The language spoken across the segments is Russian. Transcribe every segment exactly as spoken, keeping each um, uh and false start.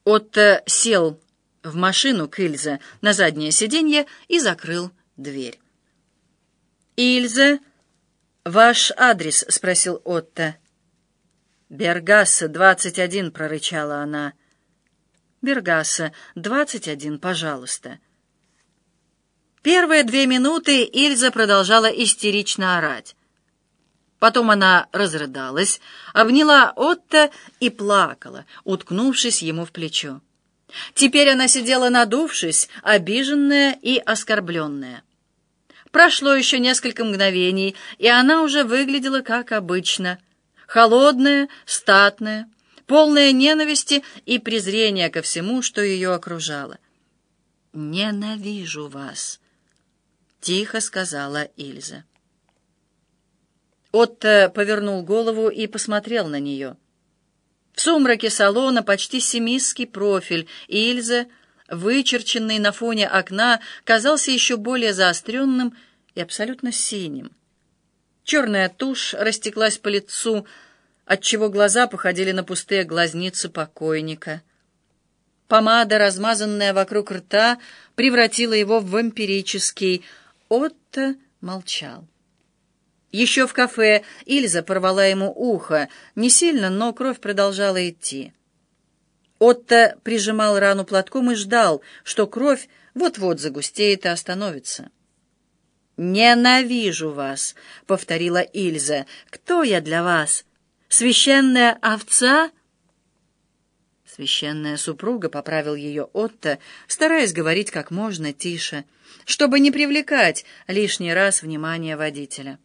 Отто сел в машину к Ильзе на заднее сиденье и закрыл дверь. «Ильзе, ваш адрес?» — спросил Отто. «Бергассе, двадцать один», — прорычала она. «Бергассе, двадцать один, пожалуйста». Первые две минуты Ильза продолжала истерично орать. Потом она разрыдалась, обняла Отто и плакала, уткнувшись ему в плечо. Теперь она сидела надувшись, обиженная и оскорбленная. Прошло еще несколько мгновений, и она уже выглядела как обычно, холодная, статная, полная ненависти и презрения ко всему, что ее окружало. «Ненавижу вас», — тихо сказала Ильза. Отто повернул голову и посмотрел на нее. В сумраке салона почти семистский профиль Ильзы, вычерченный на фоне окна, казался еще более заостренным и абсолютно синим. Черная тушь растеклась по лицу, отчего глаза походили на пустые глазницы покойника. Помада, размазанная вокруг рта, превратила его в вампирический. Отто молчал. Еще в кафе Ильза порвала ему ухо, не сильно, но кровь продолжала идти. Отто прижимал рану платком и ждал, что кровь вот-вот загустеет и остановится. «Ненавижу вас», — повторила Ильза. «Кто я для вас? Священная овца?» «Священная супруга», — поправил ее Отто, стараясь говорить как можно тише, чтобы не привлекать лишний раз внимание водителя.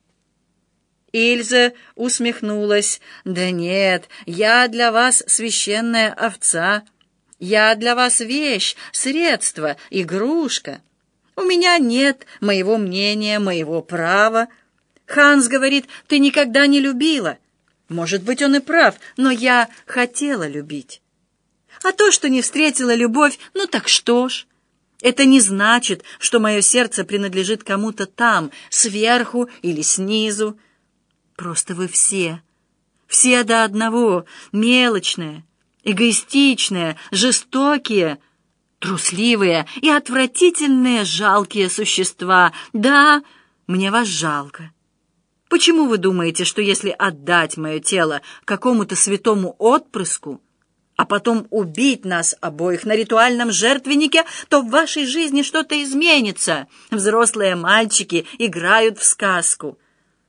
Ильза усмехнулась. «Да нет, я для вас священная овца. Я для вас вещь, средство, игрушка. У меня нет моего мнения, моего права. Ханс говорит, ты никогда не любила. Может быть, он и прав, но я хотела любить. А то, что не встретила любовь, ну так что ж? Это не значит, что мое сердце принадлежит кому-то там, сверху или снизу. Просто вы все, все до одного, мелочные, эгоистичные, жестокие, трусливые и отвратительные, жалкие существа. Да, мне вас жалко. Почему вы думаете, что если отдать мое тело какому-то святому отпрыску, а потом убить нас обоих на ритуальном жертвеннике, то в вашей жизни что-то изменится? Взрослые мальчики играют в сказку.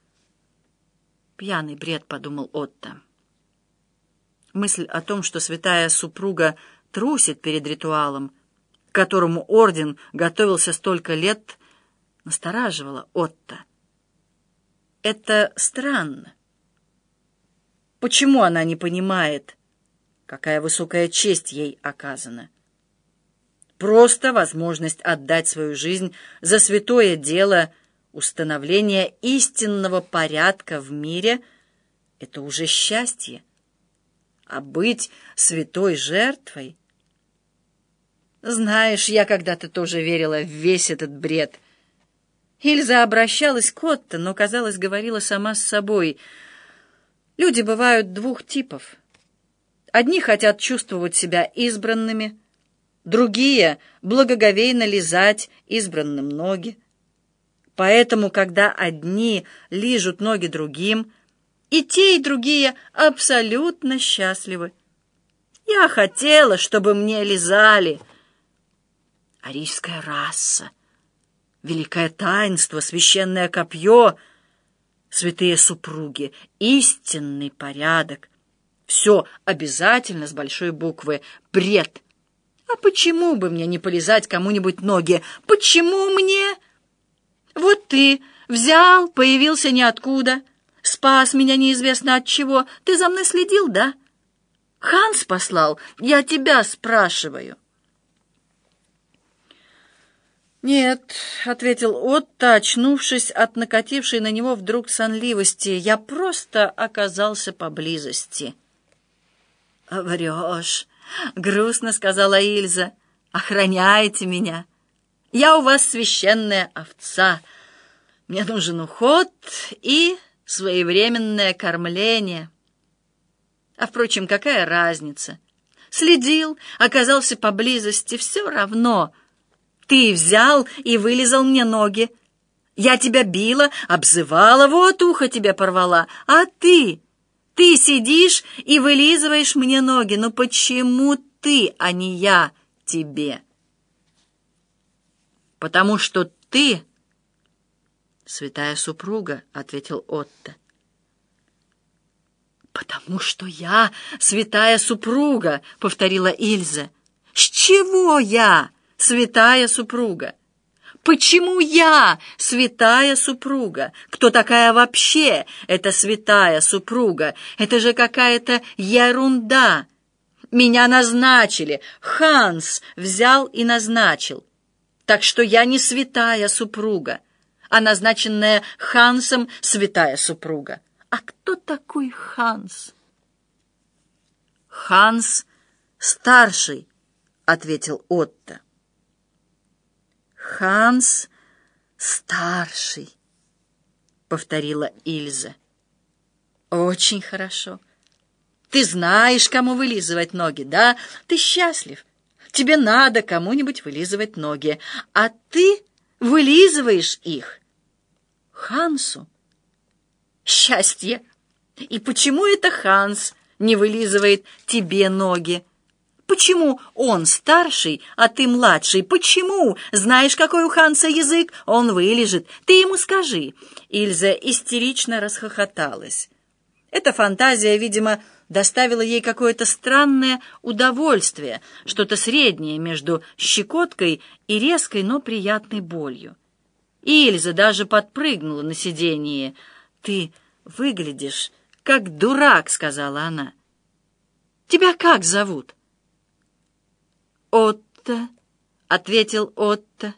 «Пьяный бред», — подумал Отто. Мысль о том, что святая супруга трусит перед ритуалом, к которому орден готовился столько лет, настораживала Отто. Это странно. Почему она не понимает, какая высокая честь ей оказана? Просто возможность отдать свою жизнь за святое дело установления истинного порядка в мире — это уже счастье. А быть святой жертвой... Знаешь, я когда-то тоже верила в весь этот бред. Ильза обращалась к Отто, но, казалось, говорила сама с собой. Люди бывают двух типов. Одни хотят чувствовать себя избранными, другие — благоговейно лизать избранным ноги. Поэтому, когда одни лижут ноги другим, и те, и другие абсолютно счастливы. Я хотела, чтобы мне лизали. Арийская раса, великое таинство, священное копье, святые супруги, истинный порядок. Все обязательно с большой буквы. Бред. А почему бы мне не полизать кому-нибудь ноги? Почему мне? Вот ты взял, появился ниоткуда, спас меня неизвестно от чего. Ты за мной следил, да? Ханс послал? Я тебя спрашиваю. «Нет», — ответил Отто, очнувшись от накатившей на него вдруг сонливости, — «я просто оказался поблизости». «Врешь», — грустно сказала Ильза, — «охраняйте меня. Я у вас священная овца. Мне нужен уход и своевременное кормление. А, впрочем, какая разница? следил, оказался поблизости, все равно. Ты взял и вылизал мне ноги. Я тебя била, обзывала, вот ухо тебе порвала. А ты, ты сидишь и вылизываешь мне ноги. Ну почему ты, а не я тебе? Потому что ты святая супруга, — ответил Отто. «Потому что я святая супруга», — повторила Ильза. «С чего я святая супруга? Почему я святая супруга? Кто такая вообще эта святая супруга? Это же какая-то ерунда. Меня назначили, Ханс взял и назначил. Так что я не святая супруга, а назначенная Хансом святая супруга. А кто такой Ханс?» «Ханс старший», — ответил Отто. «Ханс старший», — повторила Ильза. «Очень хорошо. Ты знаешь, кому вылизывать ноги, да? Ты счастлив. Тебе надо кому-нибудь вылизывать ноги, а ты вылизываешь их Хансу. Счастье! И почему это Ханс не вылизывает тебе ноги? Почему он старший, а ты младший? Почему? Знаешь, какой у Ханса язык? Он вылежит. Ты ему скажи». Ильза истерично расхохоталась. Эта фантазия, видимо, доставила ей какое-то странное удовольствие, что-то среднее между щекоткой и резкой, но приятной болью. Ильза даже подпрыгнула на сиденье. «Ты выглядишь как дурак», — сказала она. «Тебя как зовут?» «Отто», — ответил Отто.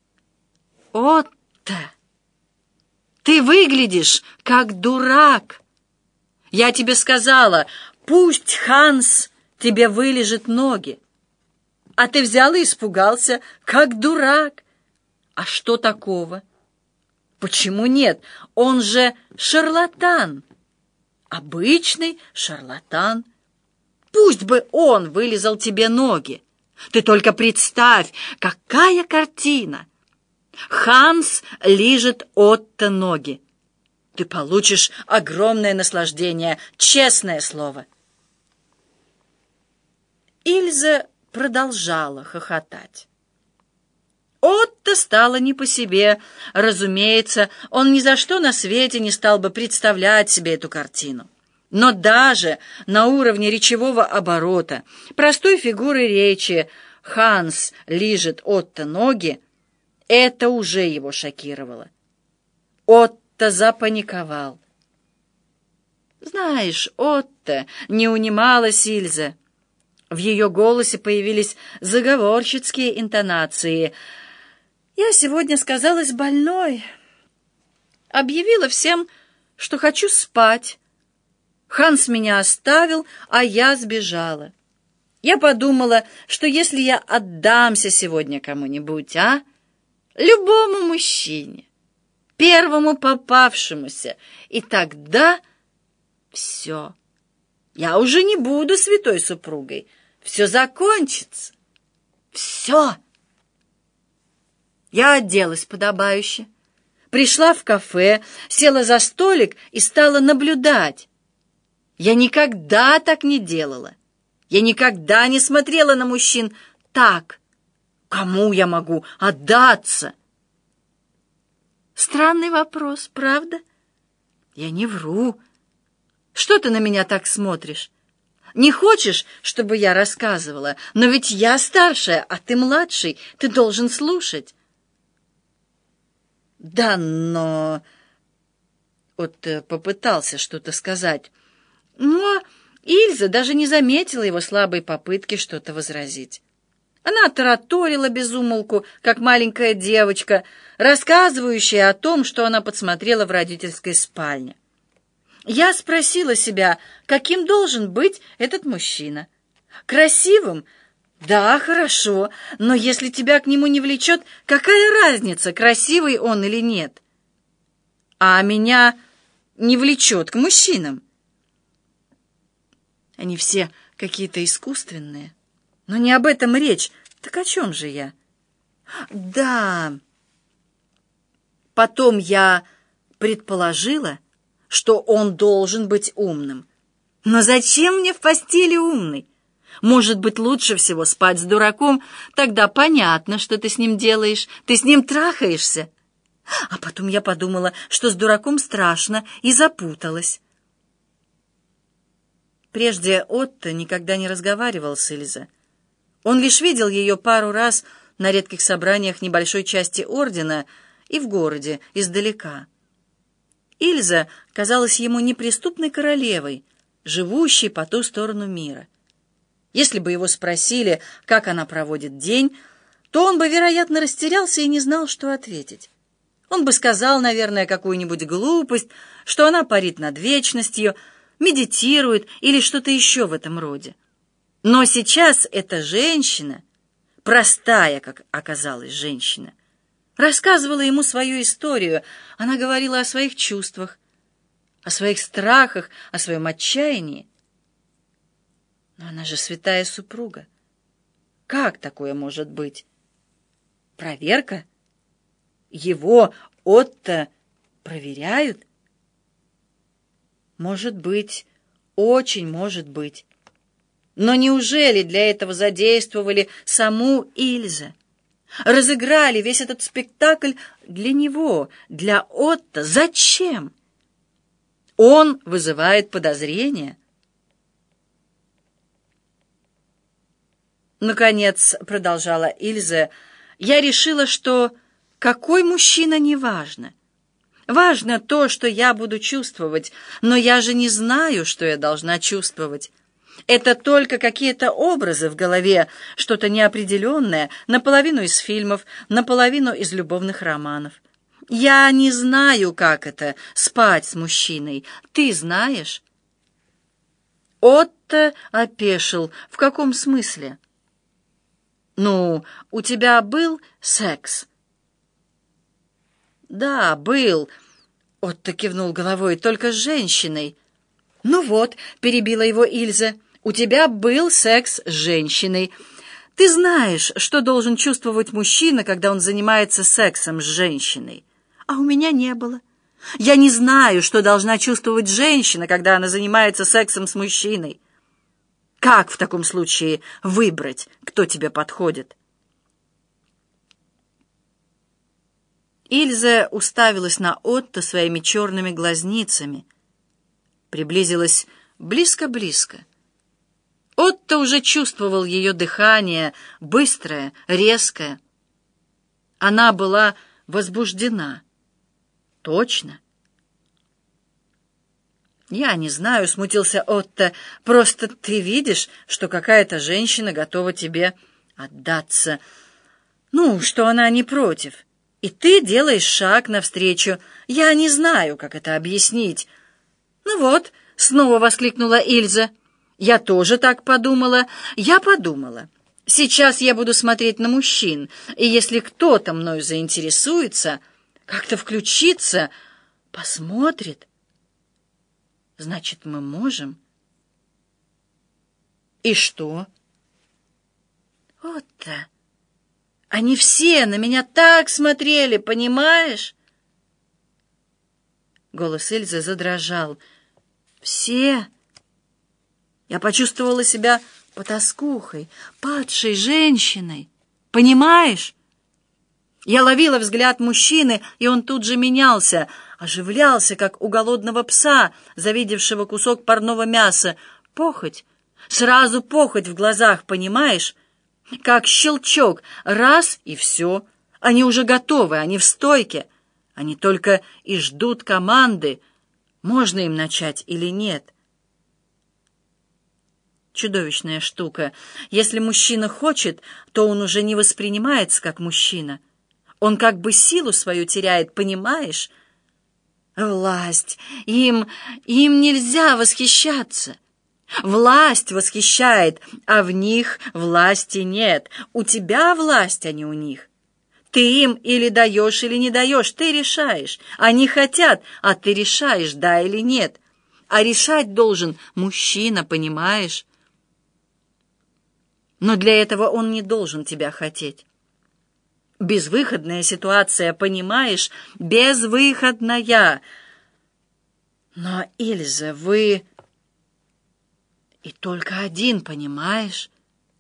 «Отто, ты выглядишь как дурак. Я тебе сказала, пусть Ханс тебе вылижет ноги. А ты взял и испугался, как дурак. А что такого? Почему нет? Он же шарлатан. Обычный шарлатан. Пусть бы он вылизал тебе ноги. Ты только представь, какая картина. Ханс лижет Отто ноги. Ты получишь огромное наслаждение, честное слово». Ильза продолжала хохотать. Отто стало не по себе. Разумеется, он ни за что на свете не стал бы представлять себе эту картину. Но даже на уровне речевого оборота, простой фигуры речи «Ханс лижет Отто ноги» — это уже его шокировало. Отто запаниковал. «Знаешь, Отто», — не унималась Ильза. В ее голосе появились заговорщицкие интонации. «Я сегодня сказалась больной. Объявила всем, что хочу спать. Ханс меня оставил, а я сбежала. Я подумала, что если я отдамся сегодня кому-нибудь, а, любому мужчине, первому попавшемуся, и тогда все. Я уже не буду святой супругой. Все закончится. Все. Я оделась подобающе, пришла в кафе, села за столик и стала наблюдать. Я никогда так не делала. Я никогда не смотрела на мужчин так. Кому я могу отдаться? Странный вопрос, правда? Я не вру. Что ты на меня так смотришь? Не хочешь, чтобы я рассказывала? Но ведь я старшая, а ты младший. Ты должен слушать. Да, но... Вот попытался что-то сказать. Но Ильза даже не заметила его слабой попытки что-то возразить. Она тараторила без умолку, как маленькая девочка, рассказывающая о том, что она подсмотрела в родительской спальне. Я спросила себя, каким должен быть этот мужчина. Красивым? Да, хорошо, но если тебя к нему не влечет, какая разница, красивый он или нет? А меня не влечет к мужчинам. Они все какие-то искусственные. Но не об этом речь. Так о чем же я? Да. Потом я предположила, что он должен быть умным. Но зачем мне в постели умный? Может быть, лучше всего спать с дураком, тогда понятно, что ты с ним делаешь, ты с ним трахаешься. А потом я подумала, что с дураком страшно, и запуталась. Прежде Отто никогда не разговаривал с Ильзой. Он лишь видел ее пару раз на редких собраниях небольшой части ордена и в городе, издалека. Ильза казалась ему неприступной королевой, живущей по ту сторону мира. Если бы его спросили, как она проводит день, то он бы, вероятно, растерялся и не знал, что ответить. Он бы сказал, наверное, какую-нибудь глупость, что она парит над вечностью, медитирует или что-то еще в этом роде. Но сейчас эта женщина, простая, как оказалась женщина, рассказывала ему свою историю. Она говорила о своих чувствах, о своих страхах, о своем отчаянии. Но она же святая супруга. Как такое может быть? Проверка? Его, Отто, проверяют? Может быть, очень может быть. Но неужели для этого задействовали саму Ильзу? Разыграли весь этот спектакль для него, для Отто? Зачем? Он вызывает подозрения. Наконец, продолжала Ильза, я решила, что какой мужчина не важно. Важно то, что я буду чувствовать, но я же не знаю, что я должна чувствовать. Это только какие-то образы в голове, что-то неопределенное, наполовину из фильмов, наполовину из любовных романов. Я не знаю, как это — спать с мужчиной. Ты знаешь? Отто опешил. В каком смысле? Ну, у тебя был секс? Да, был. Отто кивнул головой. Только с женщиной. Ну вот, перебила его Ильза, у тебя был секс с женщиной. Ты знаешь, что должен чувствовать мужчина, когда он занимается сексом с женщиной. А у меня не было. Я не знаю, что должна чувствовать женщина, когда она занимается сексом с мужчиной. Как в таком случае выбрать, кто тебе подходит? Ильза уставилась на Отто своими черными глазницами. Приблизилась близко-близко. Отто уже чувствовал ее дыхание, быстрое, резкое. Она была возбуждена. Точно. «Я не знаю», — смутился Отто, — «просто ты видишь, что какая-то женщина готова тебе отдаться. Ну, что она не против. И ты делаешь шаг навстречу. Я не знаю, как это объяснить». «Ну вот», — снова воскликнула Ильза, — «я тоже так подумала. Я подумала. Сейчас я буду смотреть на мужчин, и если кто-то мною заинтересуется, как-то включится, посмотрит. Значит, мы можем». «И что?» «Вот-то. Они все на меня так смотрели, понимаешь?» Голос Ильзы задрожал. «Все?» Я почувствовала себя потаскухой, падшей женщиной. Понимаешь? Я ловила взгляд мужчины, и он тут же менялся, оживлялся, как у голодного пса, завидевшего кусок парного мяса. Похоть, сразу похоть в глазах, понимаешь? Как щелчок, раз — и все. Они уже готовы, они в стойке. Они только и ждут команды, можно им начать или нет. Чудовищная штука. Если мужчина хочет, то он уже не воспринимается как мужчина. Он как бы силу свою теряет, понимаешь? Власть. Им, им нельзя восхищаться. Власть восхищает, а в них власти нет. У тебя власть, а не у них. Ты им или даешь, или не даешь, ты решаешь. Они хотят, а ты решаешь, да или нет. А решать должен мужчина, понимаешь? Но для этого он не должен тебя хотеть. Безвыходная ситуация, понимаешь? Безвыходная. Но, Ильза, вы... И только один, понимаешь?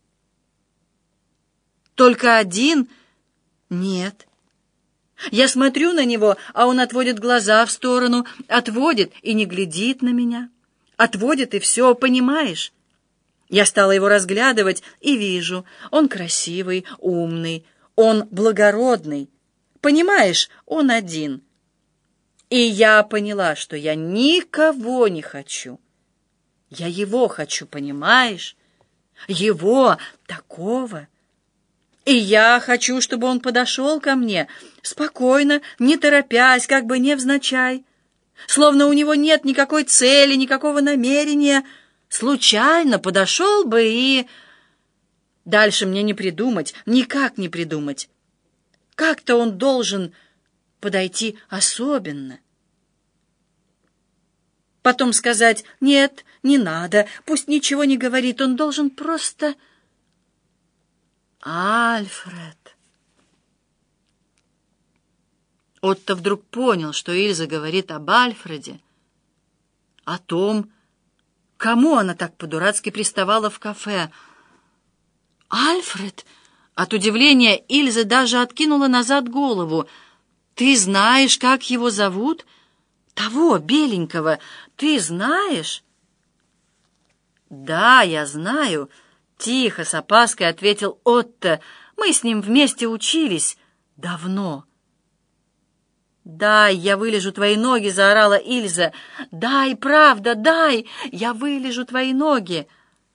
Только один? Нет. Я смотрю на него, а он отводит глаза в сторону, отводит и не глядит на меня. Отводит и все, понимаешь? Я стала его разглядывать и вижу, он красивый, умный, он благородный. Понимаешь, он один. И я поняла, что я никого не хочу. Я его хочу, понимаешь? Его, такого. И я хочу, чтобы он подошел ко мне, спокойно, не торопясь, как бы невзначай. Словно у него нет никакой цели, никакого намерения. Случайно подошел бы и... Дальше мне не придумать, никак не придумать. Как-то он должен подойти особенно. Потом сказать: «Нет, не надо, пусть ничего не говорит, он должен просто...» Альфред. Отто вдруг понял, что Ильза говорит об Альфреде, о том, кому она так по-дурацки приставала в кафе. «Альфред?» От удивления Ильза даже откинула назад голову. «Ты знаешь, как его зовут? Того, беленького, ты знаешь?» «Да, я знаю», — тихо, с опаской ответил Отто. «Мы с ним вместе учились. Давно». «Дай, я вылежу твои ноги», — заорала Ильза. «Дай, правда, дай, я вылежу твои ноги».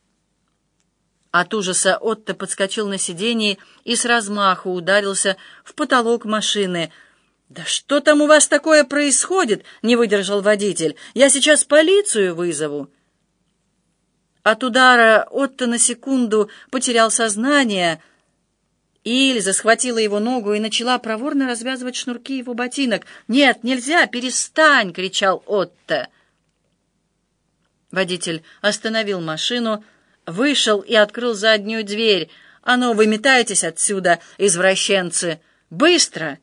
От ужаса Отто подскочил на сиденье и с размаху ударился в потолок машины. «Да что там у вас такое происходит?» — не выдержал водитель. «Я сейчас полицию вызову». От удара Отто на секунду потерял сознание. Ильза схватила его ногу и начала проворно развязывать шнурки его ботинок. «Нет, нельзя, перестань!» — кричал Отто. Водитель остановил машину, вышел и открыл заднюю дверь. «А ну, выметайтесь отсюда, извращенцы! Быстро!»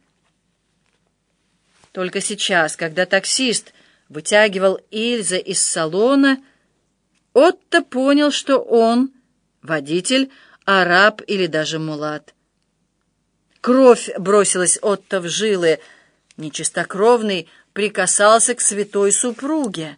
Только сейчас, когда таксист вытягивал Ильза из салона, Отто понял, что он, водитель, араб или даже мулат. Кровь бросилась Отто в жилы. Нечистокровный прикасался к святой супруге.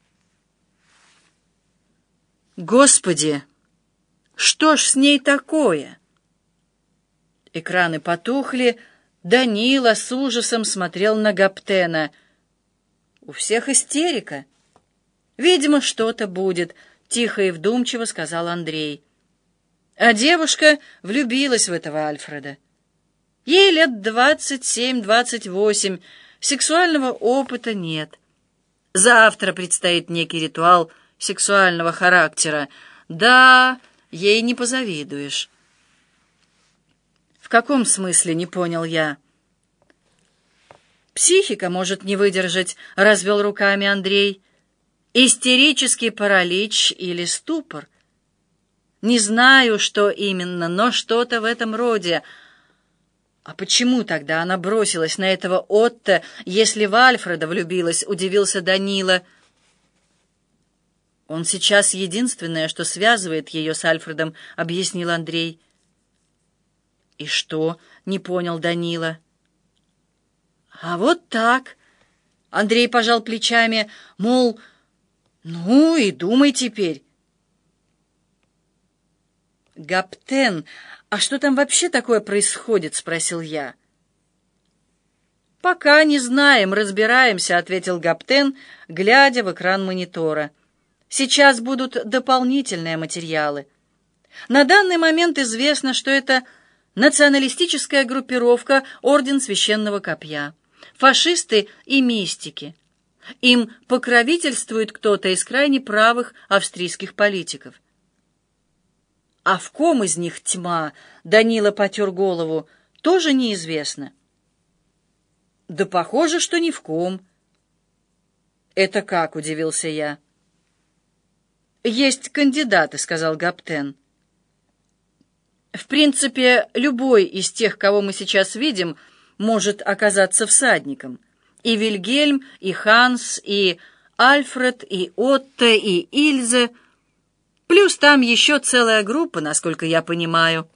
Господи, что ж с ней такое? Экраны потухли. Данила с ужасом смотрел на Гаптена. У всех истерика. «Видимо, что-то будет», — тихо и вдумчиво сказал Андрей. А девушка влюбилась в этого Альфреда. Ей лет двадцать семь-двадцать восемь, сексуального опыта нет. Завтра предстоит некий ритуал сексуального характера. Да, ей не позавидуешь. В каком смысле, не понял я? Психика может не выдержать, развел руками Андрей. Истерический паралич или ступор. Не знаю, что именно, но что-то в этом роде. А почему тогда она бросилась на этого Отто, если в Альфреда влюбилась, удивился Данила. Он сейчас единственное, что связывает ее с Альфредом, объяснил Андрей. И что? Не понял Данила. А вот так. Андрей пожал плечами, мол, ну и думай теперь. «Гаптен, а что там вообще такое происходит?» — спросил я. «Пока не знаем, разбираемся», — ответил Гаптен, глядя в экран монитора. «Сейчас будут дополнительные материалы. На данный момент известно, что это националистическая группировка Орден Священного Копья, фашисты и мистики. Им покровительствует кто-то из крайне правых австрийских политиков. А в ком из них тьма, Данила потер голову, тоже неизвестно. Да похоже, что ни в ком. Это как, удивился я. Есть кандидаты, сказал Гаптен. В принципе, любой из тех, кого мы сейчас видим, может оказаться всадником. И Вильгельм, и Ханс, и Альфред, и Отто, и Ильзе. Плюс там еще целая группа, насколько я понимаю.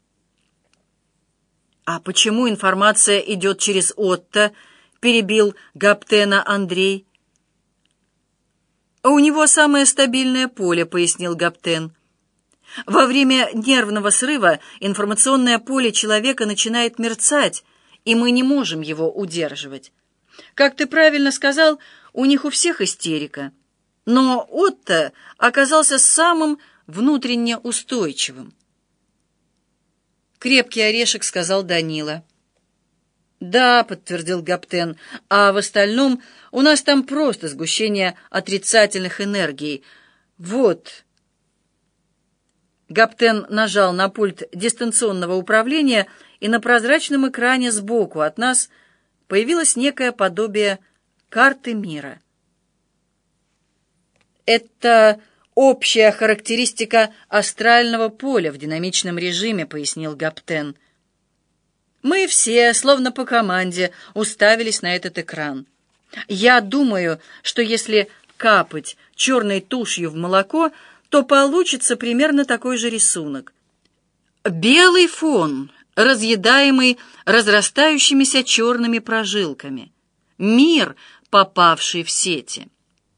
«А почему информация идет через Отто?» — перебил Гаптена Андрей. «У него самое стабильное поле», — пояснил Гаптен. «Во время нервного срыва информационное поле человека начинает мерцать, и мы не можем его удерживать. Как ты правильно сказал, у них у всех истерика. Но Отто оказался самым внутренне устойчивым». «Крепкий орешек», — сказал Данила. «Да», — подтвердил Гаптен, — «а в остальном у нас там просто сгущение отрицательных энергий. Вот». Гаптен нажал на пульт дистанционного управления, и на прозрачном экране сбоку от нас появилось некое подобие карты мира. «Это общая характеристика астрального поля в динамичном режиме», — пояснил Гаптен. Мы все, словно по команде, уставились на этот экран. Я думаю, что если капать черной тушью в молоко, то получится примерно такой же рисунок. Белый фон, разъедаемый разрастающимися черными прожилками. Мир, попавший в сети.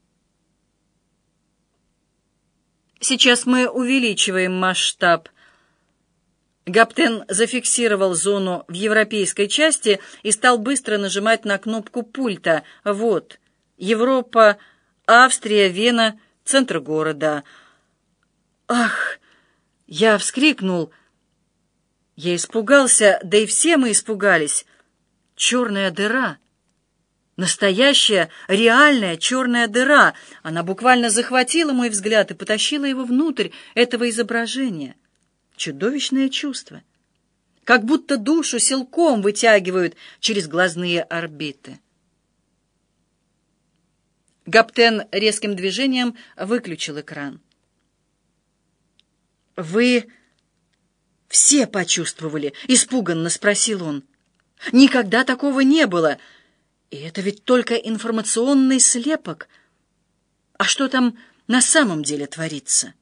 Сейчас мы увеличиваем масштаб. Гаптен зафиксировал зону в европейской части и стал быстро нажимать на кнопку пульта. Вот, Европа, Австрия, Вена, центр города. Ах! Я вскрикнул. Я испугался, да и все мы испугались. Черная дыра. Настоящая, реальная черная дыра. Она буквально захватила мой взгляд и потащила его внутрь этого изображения. Чудовищное чувство. Как будто душу силком вытягивают через глазные орбиты. Гаптен резким движением выключил экран. «Вы все почувствовали?» — испуганно спросил он. «Никогда такого не было. И это ведь только информационный слепок. А что там на самом деле творится?»